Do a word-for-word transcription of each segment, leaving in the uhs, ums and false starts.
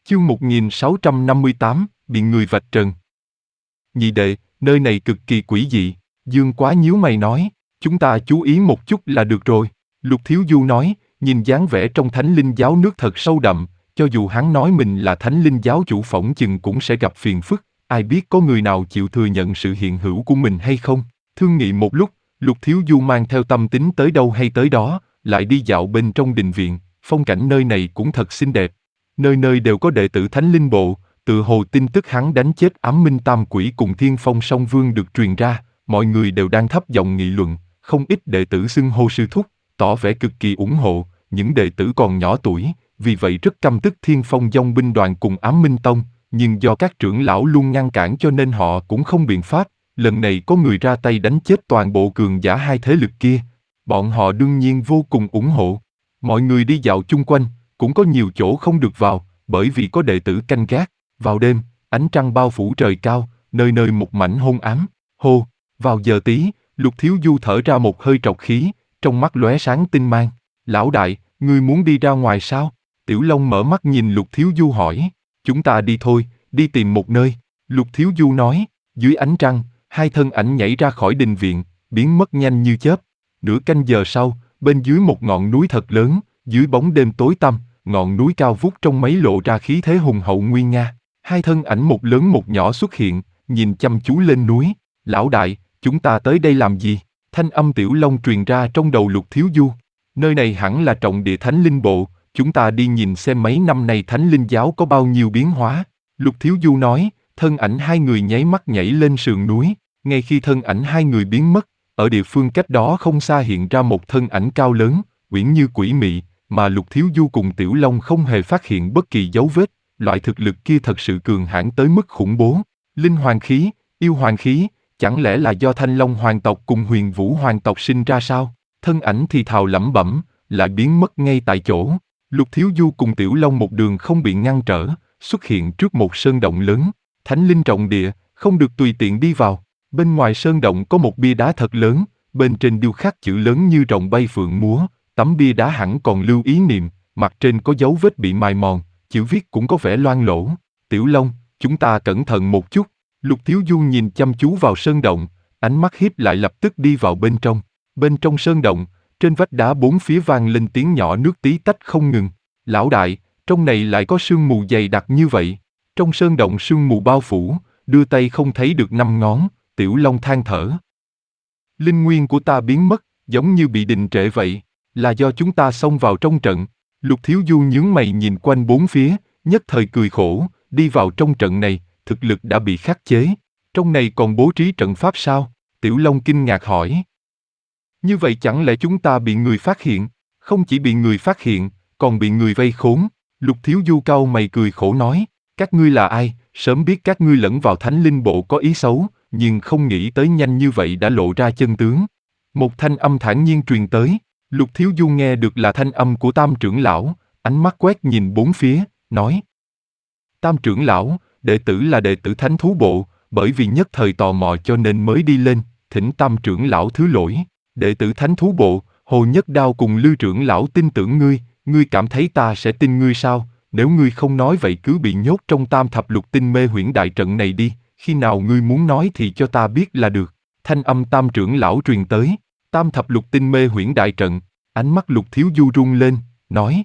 Chương một nghìn sáu trăm năm mươi tám, bị người vạch trần. Nhị đệ, nơi này cực kỳ quỷ dị, Dương Quá nhíu mày nói, chúng ta chú ý một chút là được rồi. Lục Thiếu Du nói, nhìn dáng vẻ trong Thánh Linh giáo nước thật sâu đậm, cho dù hắn nói mình là Thánh Linh giáo chủ phỏng chừng cũng sẽ gặp phiền phức, ai biết có người nào chịu thừa nhận sự hiện hữu của mình hay không. Thương nghị một lúc, Lục Thiếu Du mang theo tâm tính tới đâu hay tới đó, lại đi dạo bên trong đình viện, phong cảnh nơi này cũng thật xinh đẹp. Nơi nơi đều có đệ tử Thánh Linh Bộ, tự hồ tin tức hắn đánh chết Ám Minh Tam Quỷ cùng Thiên Phong Song Vương được truyền ra, mọi người đều đang thấp giọng nghị luận, không ít đệ tử xưng hô sư thúc, tỏ vẻ cực kỳ ủng hộ, những đệ tử còn nhỏ tuổi, vì vậy rất căm tức Thiên Phong Dong binh đoàn cùng Ám Minh Tông, nhưng do các trưởng lão luôn ngăn cản cho nên họ cũng không biện pháp, lần này có người ra tay đánh chết toàn bộ cường giả hai thế lực kia, bọn họ đương nhiên vô cùng ủng hộ. Mọi người đi dạo chung quanh, cũng có nhiều chỗ không được vào, bởi vì có đệ tử canh gác. Vào đêm, ánh trăng bao phủ trời cao, nơi nơi một mảnh hôn ám. Hô, vào giờ tí, Lục Thiếu Du thở ra một hơi trọc khí, trong mắt lóe sáng tinh mang. Lão đại, ngươi muốn đi ra ngoài sao? Tiểu Long mở mắt nhìn Lục Thiếu Du hỏi. Chúng ta đi thôi, đi tìm một nơi. Lục Thiếu Du nói, dưới ánh trăng, hai thân ảnh nhảy ra khỏi đình viện, biến mất nhanh như chớp. Nửa canh giờ sau, bên dưới một ngọn núi thật lớn, dưới bóng đêm tối tăm, ngọn núi cao vút trong mấy lộ ra khí thế hùng hậu nguy nga. Hai thân ảnh một lớn một nhỏ xuất hiện, nhìn chăm chú lên núi. Lão đại, chúng ta tới đây làm gì? Thanh âm Tiểu Long truyền ra trong đầu Lục Thiếu Du. Nơi này hẳn là trọng địa Thánh Linh Bộ, chúng ta đi nhìn xem mấy năm nay Thánh Linh giáo có bao nhiêu biến hóa. Lục Thiếu Du nói, thân ảnh hai người nháy mắt nhảy lên sườn núi. Ngay khi thân ảnh hai người biến mất, ở địa phương cách đó không xa hiện ra một thân ảnh cao lớn, uyển như quỷ mị, mà Lục Thiếu Du cùng Tiểu Long không hề phát hiện bất kỳ dấu vết. Loại thực lực kia thật sự cường hãn tới mức khủng bố. Linh hoàng khí, yêu hoàng khí, chẳng lẽ là do Thanh Long hoàng tộc cùng Huyền Vũ hoàng tộc sinh ra sao? Thân ảnh thì thào lẩm bẩm, lại biến mất ngay tại chỗ. Lục Thiếu Du cùng Tiểu Long một đường không bị ngăn trở, xuất hiện trước một sơn động lớn. Thánh linh trọng địa, không được tùy tiện đi vào. Bên ngoài sơn động có một bia đá thật lớn, bên trên điêu khắc chữ lớn như rồng bay phượng múa. Tấm bia đá hẳn còn lưu ý niệm, mặt trên có dấu vết bị mài mòn, chữ viết cũng có vẻ loang lổ. Tiểu Long, chúng ta cẩn thận một chút. Lục Thiếu Du nhìn chăm chú vào sơn động, ánh mắt híp lại lập tức đi vào bên trong. Bên trong sơn động, trên vách đá bốn phía vang lên tiếng nhỏ nước tí tách không ngừng. Lão đại, trong này lại có sương mù dày đặc như vậy. Trong sơn động sương mù bao phủ, đưa tay không thấy được năm ngón. Tiểu Long than thở. Linh nguyên của ta biến mất, giống như bị đình trệ vậy, là do chúng ta xông vào trong trận. Lục Thiếu Du nhướng mày nhìn quanh bốn phía, nhất thời cười khổ, đi vào trong trận này, thực lực đã bị khắc chế. Trong này còn bố trí trận pháp sao? Tiểu Long kinh ngạc hỏi. Như vậy chẳng lẽ chúng ta bị người phát hiện? Không chỉ bị người phát hiện, còn bị người vây khốn. Lục Thiếu Du cau mày cười khổ nói, các ngươi là ai? Sớm biết các ngươi lẫn vào Thánh Linh Bộ có ý xấu, nhưng không nghĩ tới nhanh như vậy đã lộ ra chân tướng. Một thanh âm thản nhiên truyền tới. Lục Thiếu Du nghe được là thanh âm của Tam trưởng lão, ánh mắt quét nhìn bốn phía, nói. Tam trưởng lão, đệ tử là đệ tử Thánh Thú Bộ, bởi vì nhất thời tò mò cho nên mới đi lên, thỉnh Tam trưởng lão thứ lỗi. Đệ tử Thánh Thú Bộ, Hồ Nhất Đao cùng Lư trưởng lão tin tưởng ngươi, ngươi cảm thấy ta sẽ tin ngươi sao? Nếu ngươi không nói vậy cứ bị nhốt trong Tam Thập Lục Tinh Mê Huyễn Đại Trận này đi, khi nào ngươi muốn nói thì cho ta biết là được. Thanh âm Tam trưởng lão truyền tới. Tam Thập Lục Tinh Mê Huyễn Đại Trận, ánh mắt Lục Thiếu Du rung lên, nói.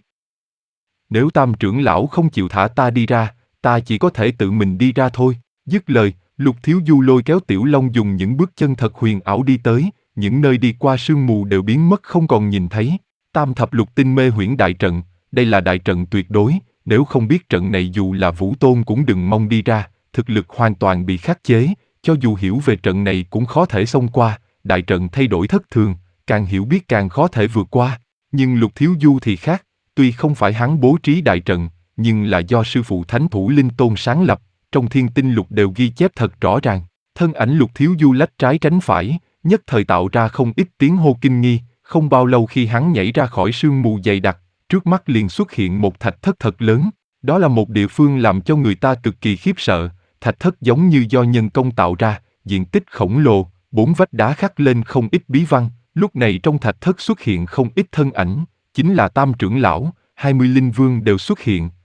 Nếu Tam trưởng lão không chịu thả ta đi ra, ta chỉ có thể tự mình đi ra thôi. Dứt lời, Lục Thiếu Du lôi kéo Tiểu Long dùng những bước chân thật huyền ảo đi tới, những nơi đi qua sương mù đều biến mất không còn nhìn thấy. Tam Thập Lục Tinh Mê Huyễn Đại Trận, đây là đại trận tuyệt đối, nếu không biết trận này dù là Vũ Tôn cũng đừng mong đi ra, thực lực hoàn toàn bị khắc chế, cho dù hiểu về trận này cũng khó thể xông qua. Đại trận thay đổi thất thường, càng hiểu biết càng khó thể vượt qua. Nhưng Lục Thiếu Du thì khác, tuy không phải hắn bố trí đại trận, nhưng là do sư phụ Thánh Thủ Linh Tôn sáng lập, trong thiên tinh lục đều ghi chép thật rõ ràng. Thân ảnh Lục Thiếu Du lách trái tránh phải, nhất thời tạo ra không ít tiếng hô kinh nghi, không bao lâu khi hắn nhảy ra khỏi sương mù dày đặc, trước mắt liền xuất hiện một thạch thất thật lớn. Đó là một địa phương làm cho người ta cực kỳ khiếp sợ, thạch thất giống như do nhân công tạo ra, diện tích khổng lồ. Bốn vách đá khắc lên không ít bí văn, lúc này trong thạch thất xuất hiện không ít thân ảnh, chính là Tam trưởng lão, hai mươi linh vương đều xuất hiện,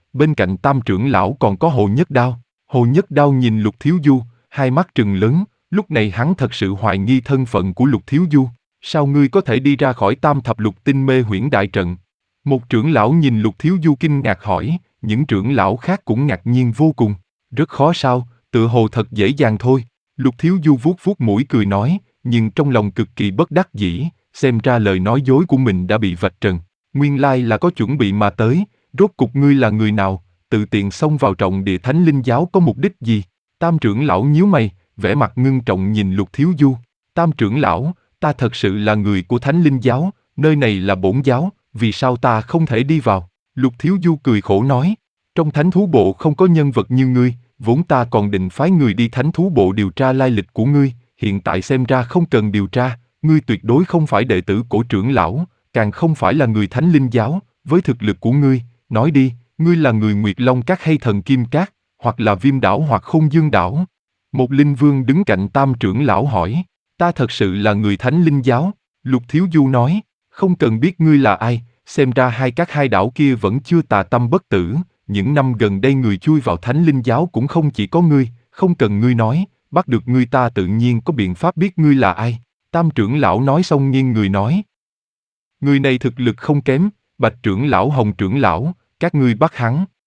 bên cạnh Tam trưởng lão còn có Hồ Nhất Đao. Hồ Nhất Đao nhìn Lục Thiếu Du, hai mắt trừng lớn, lúc này hắn thật sự hoài nghi thân phận của Lục Thiếu Du. Sao ngươi có thể đi ra khỏi Tam Thập Lục Tinh Mê Huyễn Đại Trận? Một trưởng lão nhìn Lục Thiếu Du kinh ngạc hỏi, những trưởng lão khác cũng ngạc nhiên vô cùng. Rất khó sao, tựa hồ thật dễ dàng thôi. Lục Thiếu Du vuốt vuốt mũi cười nói, nhưng trong lòng cực kỳ bất đắc dĩ, xem ra lời nói dối của mình đã bị vạch trần. Nguyên lai là có chuẩn bị mà tới, rốt cục ngươi là người nào, tự tiện xông vào trọng địa Thánh Linh Giáo có mục đích gì? Tam trưởng lão nhíu mày, vẻ mặt ngưng trọng nhìn Lục Thiếu Du. Tam trưởng lão, ta thật sự là người của Thánh Linh Giáo, nơi này là bổn giáo, vì sao ta không thể đi vào? Lục Thiếu Du cười khổ nói, trong Thánh Thú Bộ không có nhân vật như ngươi, vốn ta còn định phái người đi Thánh Thú Bộ điều tra lai lịch của ngươi, hiện tại xem ra không cần điều tra, ngươi tuyệt đối không phải đệ tử của trưởng lão, càng không phải là người Thánh Linh Giáo, với thực lực của ngươi, nói đi, ngươi là người Nguyệt Long Các hay Thần Kim Các, hoặc là Viêm Đảo hoặc Khôn Dương Đảo? Một linh vương đứng cạnh Tam trưởng lão hỏi, ta thật sự là người Thánh Linh Giáo. Lục Thiếu Du nói, không cần biết ngươi là ai, xem ra hai các hai đảo kia vẫn chưa tà tâm bất tử, những năm gần đây người chui vào Thánh Linh Giáo cũng không chỉ có ngươi, không cần ngươi nói, bắt được ngươi ta tự nhiên có biện pháp biết ngươi là ai. Tam trưởng lão nói xong nghiêng người nói, người này thực lực không kém, Bạch trưởng lão Hồng trưởng lão, các ngươi bắt hắn.